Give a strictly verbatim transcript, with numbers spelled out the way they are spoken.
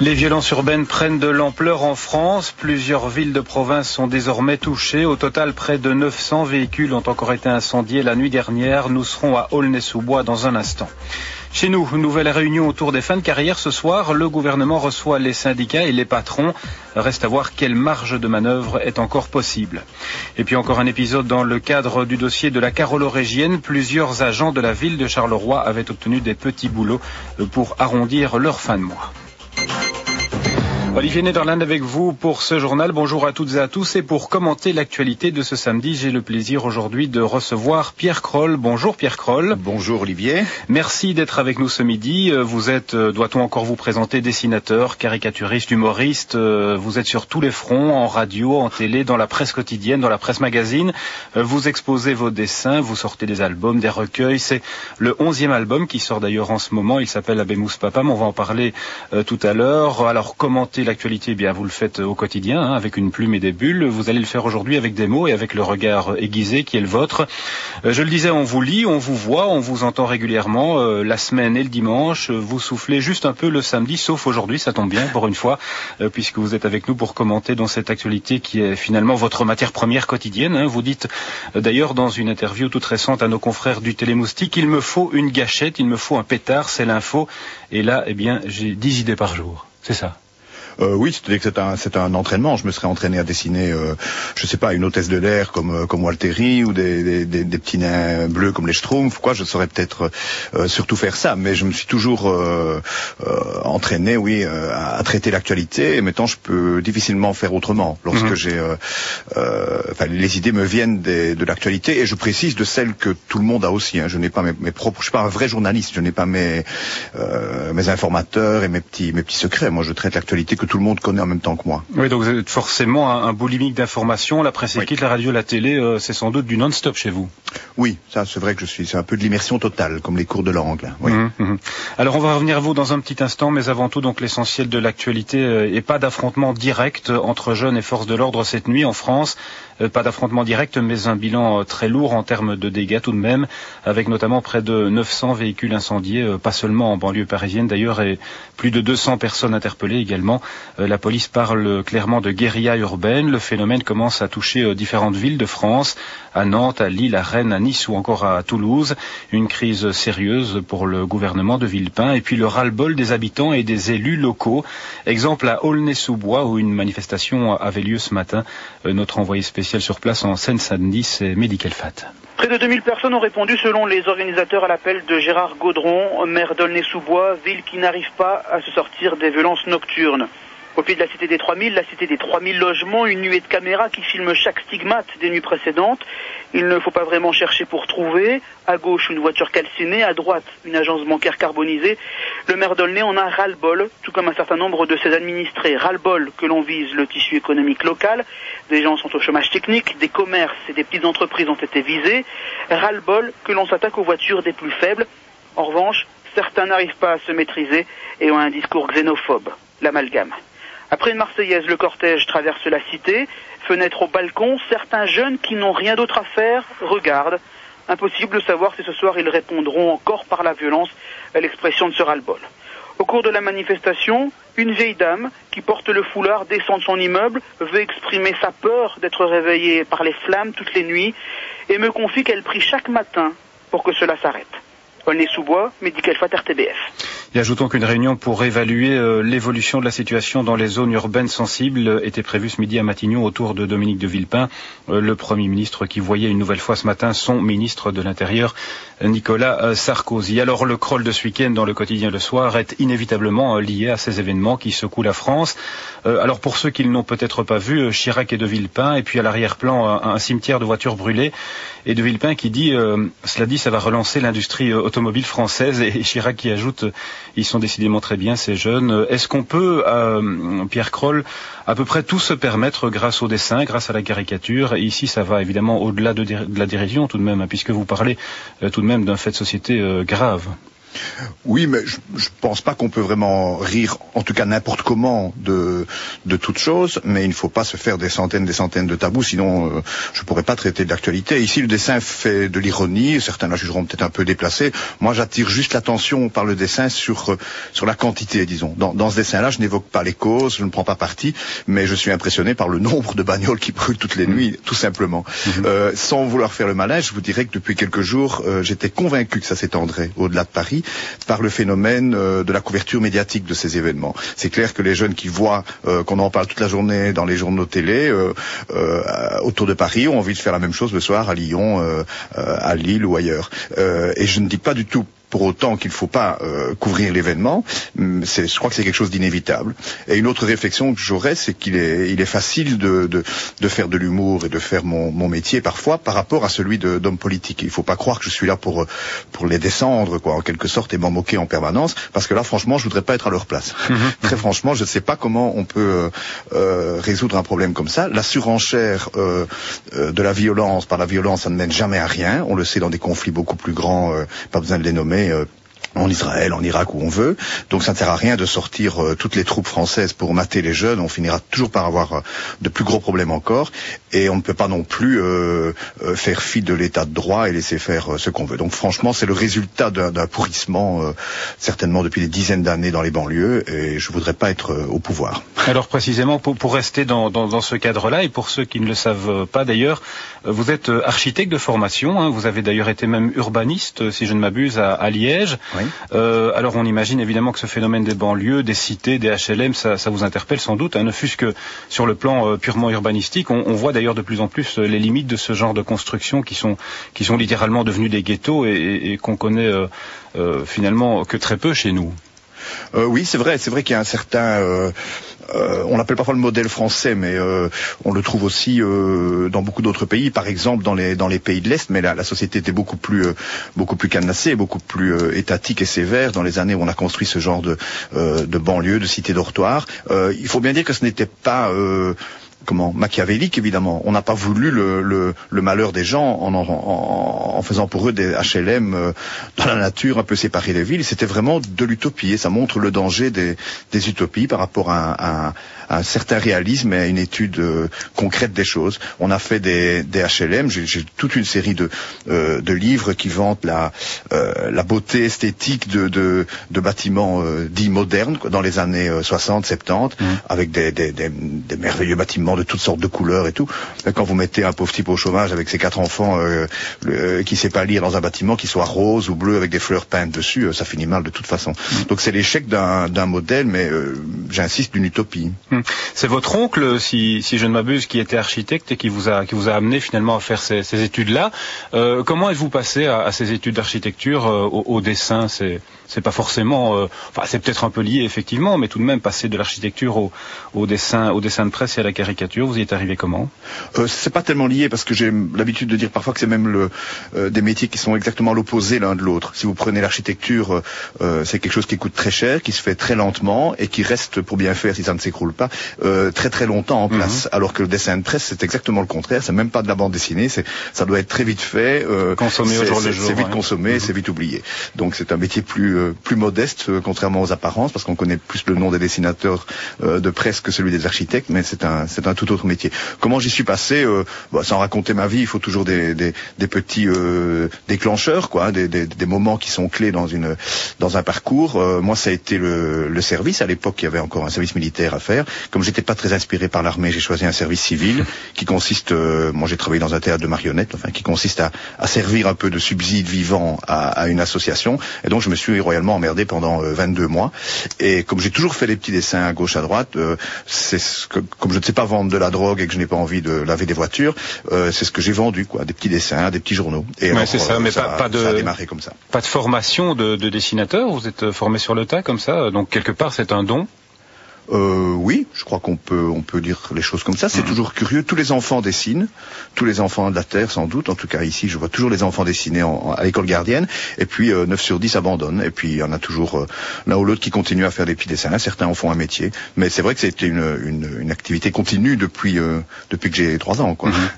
Les violences urbaines prennent de l'ampleur en France. Plusieurs villes de province sont désormais touchées. Au total, près de neuf cents véhicules ont encore été incendiés la nuit dernière. Nous serons à Aulnay-sous-Bois dans un instant. Chez nous, une nouvelle réunion autour des fins de carrière ce soir. Le gouvernement reçoit les syndicats et les patrons. Reste à voir quelle marge de manœuvre est encore possible. Et puis encore un épisode dans le cadre du dossier de la Carolorégienne. Plusieurs agents de la ville de Charleroi avaient obtenu des petits boulots pour arrondir leur fin de mois. Olivier Nederland avec vous pour ce journal. Bonjour à toutes et à tous. Et pour commenter l'actualité de ce samedi, j'ai le plaisir aujourd'hui de recevoir Pierre Kroll. Bonjour Pierre Kroll. Bonjour Olivier. Merci d'être avec nous ce midi. Vous êtes, doit-on encore vous présenter, dessinateur, caricaturiste, humoriste. Vous êtes sur tous les fronts, en radio, en télé, dans la presse quotidienne, dans la presse magazine. Vous exposez vos dessins, vous sortez des albums, des recueils. C'est le onzième album qui sort d'ailleurs en ce moment. Il s'appelle Abemous Papam. On va en parler euh, tout à l'heure. Alors commenter l'actualité, eh bien vous le faites au quotidien, hein, avec une plume et des bulles. Vous allez le faire aujourd'hui avec des mots et avec le regard aiguisé qui est le vôtre. Euh, je le disais, on vous lit, on vous voit, on vous entend régulièrement euh, la semaine et le dimanche. Vous soufflez juste un peu le samedi, sauf aujourd'hui, ça tombe bien pour une fois, euh, puisque vous êtes avec nous pour commenter dans cette actualité qui est finalement votre matière première quotidienne. Hein. Vous dites euh, d'ailleurs dans une interview toute récente à nos confrères du Télémoustique, il me faut une gâchette, il me faut un pétard, c'est l'info. Et là, eh bien, j'ai dix idées par jour. C'est ça. Euh, oui, c'est-à-dire que c'est un, c'est un entraînement. Je me serais entraîné à dessiner, euh, je sais pas, une hôtesse de l'air comme comme Walteri ou des, des, des, des petits nains bleus comme les Schtroumpfs. Quoi, je saurais peut-être euh, surtout faire ça. Mais je me suis toujours euh, euh, entraîné, oui, euh, à, à traiter l'actualité. Et maintenant, je peux difficilement faire autrement. Lorsque mmh. j'ai, euh, euh, enfin, les idées me viennent des, de l'actualité, et je précise de celles que tout le monde a aussi. Hein. Je n'ai pas mes, mes propres, je suis pas un vrai journaliste. Je n'ai pas mes euh, mes informateurs et mes petits mes petits secrets. Moi, je traite l'actualité que tout le monde connaît en même temps que moi. Oui, donc vous êtes forcément un, un boulimique d'informations. La presse écrite, oui. La radio, la télé, euh, c'est sans doute du non-stop chez vous. Oui, ça c'est vrai que je suis, c'est un peu de l'immersion totale, comme les cours de langue. Là. Oui. Mmh, mmh. Alors on va revenir à vous dans un petit instant, mais avant tout, donc l'essentiel de l'actualité euh, et pas d'affrontement direct entre jeunes et forces de l'ordre cette nuit en France. Euh, pas d'affrontement direct, mais un bilan euh, très lourd en termes de dégâts tout de même, avec notamment près de neuf cents véhicules incendiés, euh, pas seulement en banlieue parisienne d'ailleurs, et plus de deux cents personnes interpellées également. Euh, la police parle clairement de guérilla urbaine. Le phénomène commence à toucher euh, différentes villes de France, à Nantes, à Lille, à Rennes, à Nice ou encore à Toulouse. Une crise sérieuse pour le gouvernement de Villepin, et puis le ras-le-bol des habitants et des élus locaux. Exemple à Aulnay-sous-Bois où une manifestation avait lieu ce matin. Euh, notre envoyé spécial sur place en Seine-Saint-Denis, c'est Mehdi Kelfat. Près de deux mille personnes ont répondu selon les organisateurs à l'appel de Gérard Gaudron, maire d'Aulnay-sous-Bois, ville qui n'arrive pas à se sortir des violences nocturnes. Au pied de la cité des trois mille, la cité des trois mille logements, une nuée de caméras qui filment chaque stigmate des nuits précédentes. Il ne faut pas vraiment chercher pour trouver. À gauche, une voiture calcinée. À droite, une agence bancaire carbonisée. Le maire d'Aulnay en a ras-le-bol, tout comme un certain nombre de ses administrés. Ras-le-bol que l'on vise le tissu économique local. Des gens sont au chômage technique, des commerces et des petites entreprises ont été visés. Ras-le-bol que l'on s'attaque aux voitures des plus faibles. En revanche, certains n'arrivent pas à se maîtriser et ont un discours xénophobe. L'amalgame. Après une Marseillaise, le cortège traverse la cité. Fenêtre au balcon, certains jeunes qui n'ont rien d'autre à faire regardent. Impossible de savoir si ce soir ils répondront encore par la violence à l'expression de ce ras-le-bol. Au cours de la manifestation, une vieille dame qui porte le foulard descend de son immeuble, veut exprimer sa peur d'être réveillée par les flammes toutes les nuits et me confie qu'elle prie chaque matin pour que cela s'arrête. Aulnay-sous-Bois, Mehdi Kelfat, R T B F. Et ajoutons qu'une réunion pour évaluer euh, l'évolution de la situation dans les zones urbaines sensibles euh, était prévue ce midi à Matignon autour de Dominique de Villepin, euh, le Premier ministre qui voyait une nouvelle fois ce matin son ministre de l'Intérieur, Nicolas euh, Sarkozy. Alors le crawl de ce week-end dans le quotidien Le Soir est inévitablement euh, lié à ces événements qui secouent la France. Euh, alors pour ceux qui ne l'ont peut-être pas vu, euh, Chirac et de Villepin, et puis à l'arrière-plan un, un cimetière de voitures brûlées, et de Villepin qui dit, euh, cela dit, ça va relancer l'industrie euh, automobile française, et, et Chirac qui ajoute, euh, ils sont décidément très bien ces jeunes. Est-ce qu'on peut, euh, Pierre Kroll, à peu près tout se permettre grâce au dessin, grâce à la caricature? Et ici, ça va évidemment au-delà de, de la dérision tout de même, hein, puisque vous parlez euh, tout de même d'un fait de société euh, grave. Oui, mais je, je pense pas qu'on peut vraiment rire, en tout cas n'importe comment, de de toute chose, mais il ne faut pas se faire des centaines des centaines de tabous, sinon euh, je pourrais pas traiter de l'actualité. Ici, le dessin fait de l'ironie, certains la jugeront peut-être un peu déplacée. Moi, j'attire juste l'attention par le dessin sur sur la quantité, disons. Dans, dans ce dessin-là, je n'évoque pas les causes, je ne prends pas parti, mais je suis impressionné par le nombre de bagnoles qui brûlent toutes les nuits, tout simplement. Mmh. Euh, sans vouloir faire le malin, je vous dirais que depuis quelques jours, euh, j'étais convaincu que ça s'étendrait au-delà de Paris, par le phénomène euh, de la couverture médiatique de ces événements. C'est clair que les jeunes qui voient euh, qu'on en parle toute la journée dans les journaux télé euh, euh, autour de Paris ont envie de faire la même chose le soir à Lyon, euh, euh, à Lille ou ailleurs. Euh, et je ne dis pas du tout pour autant qu'il ne faut pas euh, couvrir l'événement, c'est, je crois que c'est quelque chose d'inévitable. Et une autre réflexion que j'aurais, c'est qu'il est, il est facile de, de, de faire de l'humour et de faire mon, mon métier parfois par rapport à celui de, d'homme politique. Il ne faut pas croire que je suis là pour, pour les descendre, quoi, en quelque sorte, et m'en moquer en permanence, parce que là, franchement, je voudrais pas être à leur place. Mmh. Très franchement, je ne sais pas comment on peut euh, résoudre un problème comme ça. La surenchère euh, euh, de la violence par la violence, ça ne mène jamais à rien. On le sait dans des conflits beaucoup plus grands, euh, pas besoin de les nommer. Euh, en Israël, en Irak, où on veut. Donc ça ne sert à rien de sortir euh, toutes les troupes françaises pour mater les jeunes. On finira toujours par avoir euh, de plus gros problèmes encore. Et on ne peut pas non plus euh, euh, faire fi de l'état de droit et laisser faire euh, ce qu'on veut. Donc franchement, c'est le résultat d'un, d'un pourrissement, euh, certainement depuis des dizaines d'années dans les banlieues. Et je voudrais pas être euh, au pouvoir. Alors précisément, pour, pour rester dans, dans, dans ce cadre-là, et pour ceux qui ne le savent pas d'ailleurs, vous êtes architecte de formation. Hein, vous avez d'ailleurs été même urbaniste, si je ne m'abuse, à, à Liège. Oui. Euh, alors on imagine évidemment que ce phénomène des banlieues, des cités, des H L M, ça, ça vous interpelle sans doute, hein, ne fût-ce que sur le plan euh, purement urbanistique. On, on voit d'ailleurs de plus en plus euh, les limites de ce genre de construction qui sont, qui sont littéralement devenues des ghettos et, et, et qu'on connaît euh, euh, finalement que très peu chez nous. Euh, oui, c'est vrai, c'est vrai qu'il y a un certain, euh, euh, on l'appelle parfois le modèle français, mais euh, on le trouve aussi euh, dans beaucoup d'autres pays, par exemple dans les dans les pays de l'Est. Mais la, la société était beaucoup plus euh, beaucoup plus cadenassée, beaucoup plus euh, étatique et sévère dans les années où on a construit ce genre de euh, de banlieue, de cité dortoir. Euh, il faut bien dire que ce n'était pas euh, comment machiavélique, évidemment. On n'a pas voulu le, le, le malheur des gens en, en, en faisant pour eux des H L M euh, dans la nature, un peu séparés des villes. C'était vraiment de l'utopie et ça montre le danger des, des utopies par rapport à, à, à un certain réalisme et à une étude euh, concrète des choses. On a fait des, des H L M. J'ai, j'ai toute une série de, euh, de livres qui vantent la, euh, la beauté esthétique de, de, de bâtiments euh, dits modernes quoi, dans les années euh, soixante, soixante-dix, mmh. avec des, des, des, des merveilleux bâtiments de toutes sortes de couleurs et tout. Quand vous mettez un pauvre type au chômage avec ses quatre enfants euh, le, qui sait pas lire dans un bâtiment qui soit rose ou bleu avec des fleurs peintes dessus, euh, ça finit mal de toute façon. Mmh. Donc c'est l'échec d'un, d'un modèle, mais euh, j'insiste, d'une utopie. Mmh. C'est votre oncle, si, si je ne m'abuse, qui était architecte et qui vous a, qui vous a amené finalement à faire ces, ces études-là. Euh, comment êtes-vous passé à, à ces études d'architecture, euh, au, au dessin? C'est, c'est pas forcément, euh, enfin c'est peut-être un peu lié effectivement, mais tout de même passer de l'architecture au, au dessin, au dessin de presse et à la caricature. Vous y êtes arrivé comment? euh, C'est pas tellement lié parce que j'ai l'habitude de dire parfois que c'est même le, euh, des métiers qui sont exactement l'opposé l'un de l'autre. Si vous prenez l'architecture, euh, c'est quelque chose qui coûte très cher, qui se fait très lentement et qui reste, pour bien faire si ça ne s'écroule pas, euh, très très longtemps en place. Mm-hmm. Alors que le dessin de presse, c'est exactement le contraire. C'est même pas de la bande dessinée. C'est, ça doit être très vite fait. Euh, consommé au jour le jour. C'est vite ouais. consommé, mm-hmm. c'est vite oublié. Donc c'est un métier plus euh, plus modeste, euh, contrairement aux apparences, parce qu'on connaît plus le nom des dessinateurs euh, de presse que celui des architectes, mais c'est un c'est un tout autre métier. Comment j'y suis passé, euh, bah, sans raconter ma vie, il faut toujours des, des, des petits euh, déclencheurs, quoi, hein, des, des, des moments qui sont clés dans une dans un parcours. Euh, moi, ça a été le, le service. À l'époque, il y avait encore un service militaire à faire. Comme j'étais pas très inspiré par l'armée, j'ai choisi un service civil qui consiste, euh, moi j'ai travaillé dans un théâtre de marionnettes, enfin qui consiste à, à servir un peu de subside vivant à, à une association. Et donc je me suis royalement emmerdé pendant euh, vingt-deux mois. Et comme j'ai toujours fait des petits dessins à gauche à droite, euh, c'est ce que, comme je ne sais pas vendre de la drogue et que je n'ai pas envie de laver des voitures, euh, c'est ce que j'ai vendu, quoi, des petits dessins, des petits journaux. Et ouais, alors, c'est ça, euh, mais ça, pas, pas de, ça a démarré comme ça. Pas de formation de, de dessinateur, vous êtes formé sur le tas comme ça, donc quelque part c'est un don. Euh, oui, je crois qu'on peut on peut dire les choses comme ça. C'est mmh. toujours curieux. Tous les enfants dessinent, tous les enfants de la terre sans doute. En tout cas ici, je vois toujours les enfants dessiner en, en, à l'école gardienne. Et puis euh, neuf sur dix abandonnent. Et puis il y en a toujours euh, l'un ou l'autre qui continue à faire des petits dessins. Certains en font un métier. Mais c'est vrai que c'était une, une, une activité continue depuis euh, depuis que j'ai trois ans, quoi. Mmh.